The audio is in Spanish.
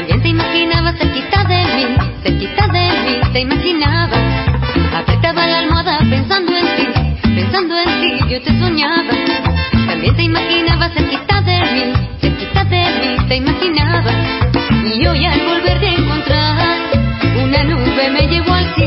También te imaginaba cerquita de mí, te imaginaba. Apretaba la almohada pensando en ti, yo te soñaba. También te imaginaba cerquita de mí, te imaginaba. Y hoy al volverte a encontrar, una nube me llevó al cielo.